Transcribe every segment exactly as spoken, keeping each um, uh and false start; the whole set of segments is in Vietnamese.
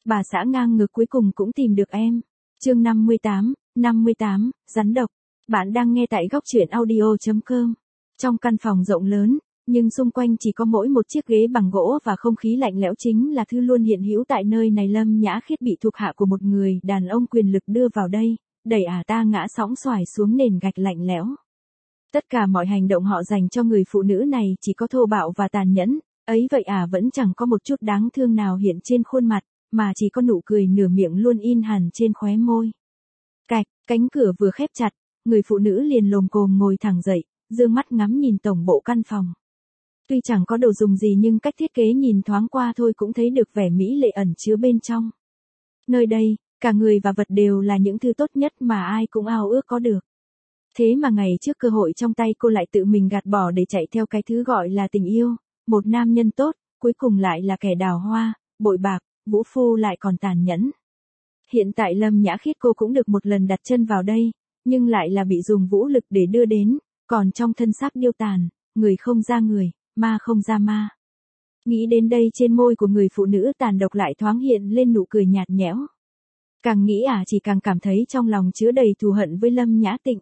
bà xã ngang ngược cuối cùng cũng tìm được em. Chương năm mươi tám, năm mươi tám, rắn độc. Bạn đang nghe tại góc truyện audio chấm com. Trong căn phòng rộng lớn, nhưng xung quanh chỉ có mỗi một chiếc ghế bằng gỗ và không khí lạnh lẽo chính là thứ luôn hiện hữu tại nơi này. Lâm Nhã Khiết bị thuộc hạ của một người đàn ông quyền lực đưa vào đây, đẩy ả ta ngã sóng xoài xuống nền gạch lạnh lẽo. Tất cả mọi hành động họ dành cho người phụ nữ này chỉ có thô bạo và tàn nhẫn, ấy vậy ả vẫn chẳng có một chút đáng thương nào hiện trên khuôn mặt, mà chỉ có nụ cười nửa miệng luôn in hẳn trên khóe môi. Cạch, cánh cửa vừa khép chặt, người phụ nữ liền lồm cồm ngồi thẳng dậy, dương mắt ngắm nhìn tổng bộ căn phòng. Tuy chẳng có đồ dùng gì nhưng cách thiết kế nhìn thoáng qua thôi cũng thấy được vẻ mỹ lệ ẩn chứa bên trong. Nơi đây, cả người và vật đều là những thứ tốt nhất mà ai cũng ao ước có được. Thế mà ngày trước cơ hội trong tay cô lại tự mình gạt bỏ để chạy theo cái thứ gọi là tình yêu, một nam nhân tốt, cuối cùng lại là kẻ đào hoa, bội bạc, vũ phu lại còn tàn nhẫn. Hiện tại Lâm Nhã Khiết cô cũng được một lần đặt chân vào đây, nhưng lại là bị dùng vũ lực để đưa đến, còn trong thân xác điêu tàn, người không ra người, ma không ra ma. Nghĩ đến đây trên môi của người phụ nữ tàn độc lại thoáng hiện lên nụ cười nhạt nhẽo. Càng nghĩ ả chỉ càng cảm thấy trong lòng chứa đầy thù hận với Lâm Nhã Tịnh.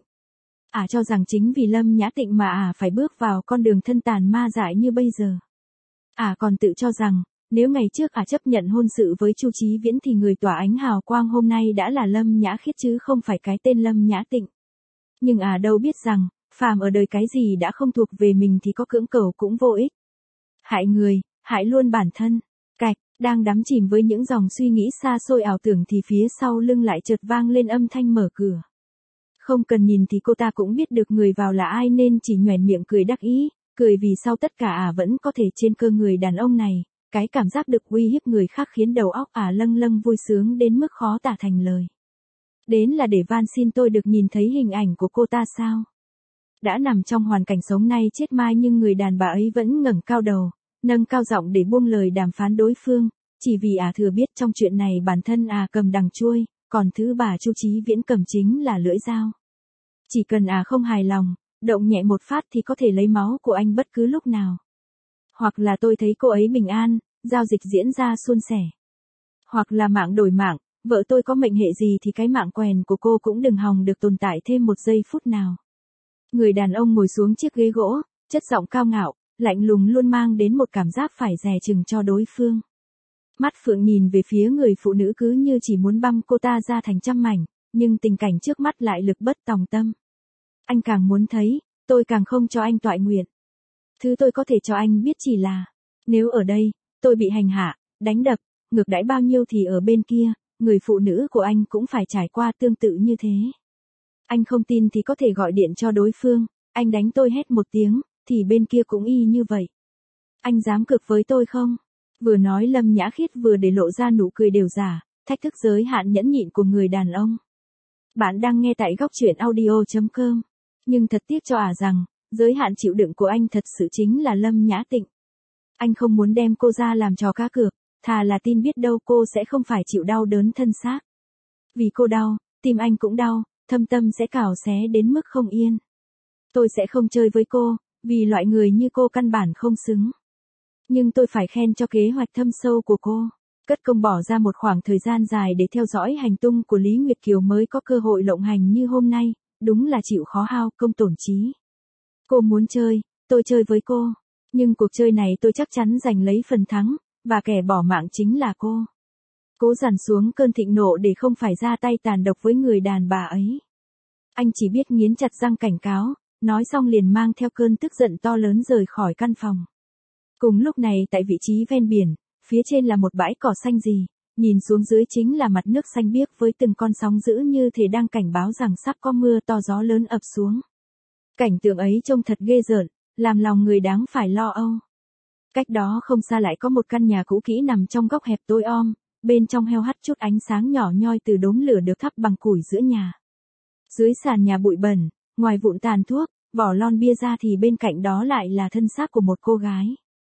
Ả cho rằng chính vì Lâm Nhã Tịnh mà ả phải bước vào con đường thân tàn ma dại như bây giờ. Ả còn tự cho rằng, nếu ngày trước ả chấp nhận hôn sự với Chu Chí Viễn thì người tỏa ánh hào quang hôm nay đã là Lâm Nhã Khiết chứ không phải cái tên Lâm Nhã Tịnh. Nhưng ả đâu biết rằng, phàm ở đời cái gì đã không thuộc về mình thì có cưỡng cầu cũng vô ích. Hại người, hại luôn bản thân. Cạch, đang đắm chìm với những dòng suy nghĩ xa xôi ảo tưởng thì phía sau lưng lại chợt vang lên âm thanh mở cửa. Không cần nhìn thì cô ta cũng biết được người vào là ai nên chỉ nhoẻn miệng cười đắc ý, cười vì sau tất cả ả vẫn có thể trên cơ người đàn ông này, cái cảm giác được uy hiếp người khác khiến đầu óc ả lâng lâng vui sướng đến mức khó tả thành lời. Đến là để van xin tôi được nhìn thấy hình ảnh của cô ta sao? Đã nằm trong hoàn cảnh sống nay chết mai nhưng người đàn bà ấy vẫn ngẩng cao đầu, nâng cao giọng để buông lời đàm phán đối phương, chỉ vì ả thừa biết trong chuyện này bản thân ả cầm đằng chuôi, còn thứ bà Chu Chí Viễn cầm chính là lưỡi dao. Chỉ cần ả không hài lòng, động nhẹ một phát thì có thể lấy máu của anh bất cứ lúc nào. Hoặc là tôi thấy cô ấy bình an, giao dịch diễn ra suôn sẻ. Hoặc là mạng đổi mạng, vợ tôi có mệnh hệ gì thì cái mạng quèn của cô cũng đừng hòng được tồn tại thêm một giây phút nào. Người đàn ông ngồi xuống chiếc ghế gỗ, chất giọng cao ngạo, lạnh lùng luôn mang đến một cảm giác phải dè chừng cho đối phương. Mắt phượng nhìn về phía người phụ nữ cứ như chỉ muốn băm cô ta ra thành trăm mảnh, nhưng tình cảnh trước mắt lại lực bất tòng tâm. Anh càng muốn thấy, tôi càng không cho anh toại nguyện. Thứ tôi có thể cho anh biết chỉ là, nếu ở đây, tôi bị hành hạ, đánh đập, ngược đãi bao nhiêu thì ở bên kia, người phụ nữ của anh cũng phải trải qua tương tự như thế. Anh không tin thì có thể gọi điện cho đối phương, anh đánh tôi hét một tiếng, thì bên kia cũng y như vậy. Anh dám cược với tôi không? Vừa nói Lâm Nhã Khiết vừa để lộ ra nụ cười đều giả, thách thức giới hạn nhẫn nhịn của người đàn ông. Bạn đang nghe tại góc truyện audio chấm com. Nhưng thật tiếc cho ả rằng, giới hạn chịu đựng của anh thật sự chính là Lâm Nhã Tịnh. Anh không muốn đem cô ra làm trò cá cược, thà là tin biết đâu cô sẽ không phải chịu đau đớn thân xác. Vì cô đau, tim anh cũng đau, thâm tâm sẽ cào xé đến mức không yên. Tôi sẽ không chơi với cô, vì loại người như cô căn bản không xứng. Nhưng tôi phải khen cho kế hoạch thâm sâu của cô. Cất công bỏ ra một khoảng thời gian dài để theo dõi hành tung của Lý Nguyệt Kiều mới có cơ hội lộng hành như hôm nay, đúng là chịu khó hao công tổn trí. Cô muốn chơi, tôi chơi với cô. Nhưng cuộc chơi này tôi chắc chắn giành lấy phần thắng, và kẻ bỏ mạng chính là cô. Cố dằn xuống cơn thịnh nộ để không phải ra tay tàn độc với người đàn bà ấy. Anh chỉ biết nghiến chặt răng cảnh cáo, nói xong liền mang theo cơn tức giận to lớn rời khỏi căn phòng. Cùng lúc này tại vị trí ven biển, phía trên là một bãi cỏ xanh gì, nhìn xuống dưới chính là mặt nước xanh biếc với từng con sóng dữ như thể đang cảnh báo rằng sắp có mưa to gió lớn ập xuống. Cảnh tượng ấy trông thật ghê rợn, làm lòng người đáng phải lo âu. Cách đó không xa lại có một căn nhà cũ kỹ nằm trong góc hẹp tối om, bên trong heo hắt chút ánh sáng nhỏ nhoi từ đốm lửa được thắp bằng củi giữa nhà. Dưới sàn nhà bụi bẩn, ngoài vụn tàn thuốc, vỏ lon bia ra thì bên cạnh đó lại là thân xác của một cô gái.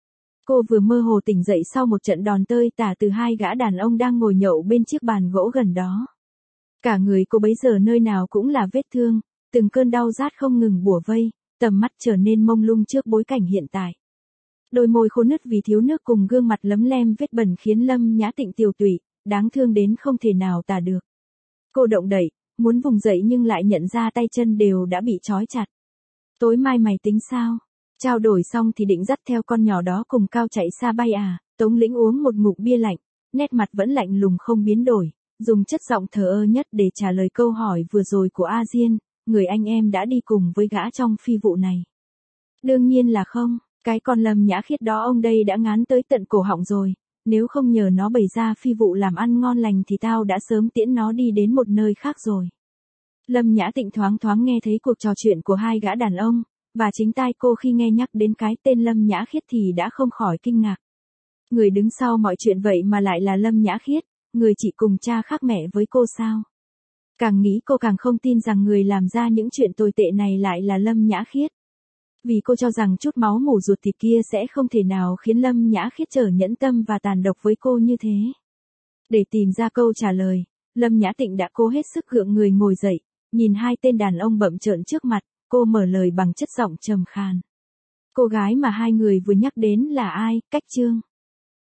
Cô vừa mơ hồ tỉnh dậy sau một trận đòn tơi tả từ hai gã đàn ông đang ngồi nhậu bên chiếc bàn gỗ gần đó. Cả người cô bấy giờ nơi nào cũng là vết thương, từng cơn đau rát không ngừng bủa vây, tầm mắt trở nên mông lung trước bối cảnh hiện tại. Đôi môi khô nứt vì thiếu nước cùng gương mặt lấm lem vết bẩn khiến Lâm Nhã Tịnh tiều tụy, đáng thương đến không thể nào tả được. Cô động đậy, muốn vùng dậy nhưng lại nhận ra tay chân đều đã bị trói chặt. Tối mai mày tính sao? Trao đổi xong thì định dắt theo con nhỏ đó cùng Cao chạy xa bay à? Tống Lĩnh uống một ngụm bia lạnh, nét mặt vẫn lạnh lùng không biến đổi, dùng chất giọng thờ ơ nhất để trả lời câu hỏi vừa rồi của A Diên, người anh em đã đi cùng với gã trong phi vụ này. Đương nhiên là không, cái con Lâm Nhã Khiết đó ông đây đã ngán tới tận cổ họng rồi, nếu không nhờ nó bày ra phi vụ làm ăn ngon lành thì tao đã sớm tiễn nó đi đến một nơi khác rồi. Lâm Nhã Tịnh thoáng thoáng nghe thấy cuộc trò chuyện của hai gã đàn ông, và chính tai cô khi nghe nhắc đến cái tên Lâm Nhã Khiết thì đã không khỏi kinh ngạc. Người đứng sau mọi chuyện vậy mà lại là Lâm Nhã Khiết, người chị cùng cha khác mẹ với cô sao? Càng nghĩ cô càng không tin rằng người làm ra những chuyện tồi tệ này lại là Lâm Nhã Khiết. Vì cô cho rằng chút máu mủ ruột thịt kia sẽ không thể nào khiến Lâm Nhã Khiết trở nhẫn tâm và tàn độc với cô như thế. Để tìm ra câu trả lời, Lâm Nhã Tịnh đã cố hết sức gượng người ngồi dậy, nhìn hai tên đàn ông bậm trợn trước mặt, cô mở lời bằng chất giọng trầm khàn. Cô gái mà hai người vừa nhắc đến là ai? Cách Trương.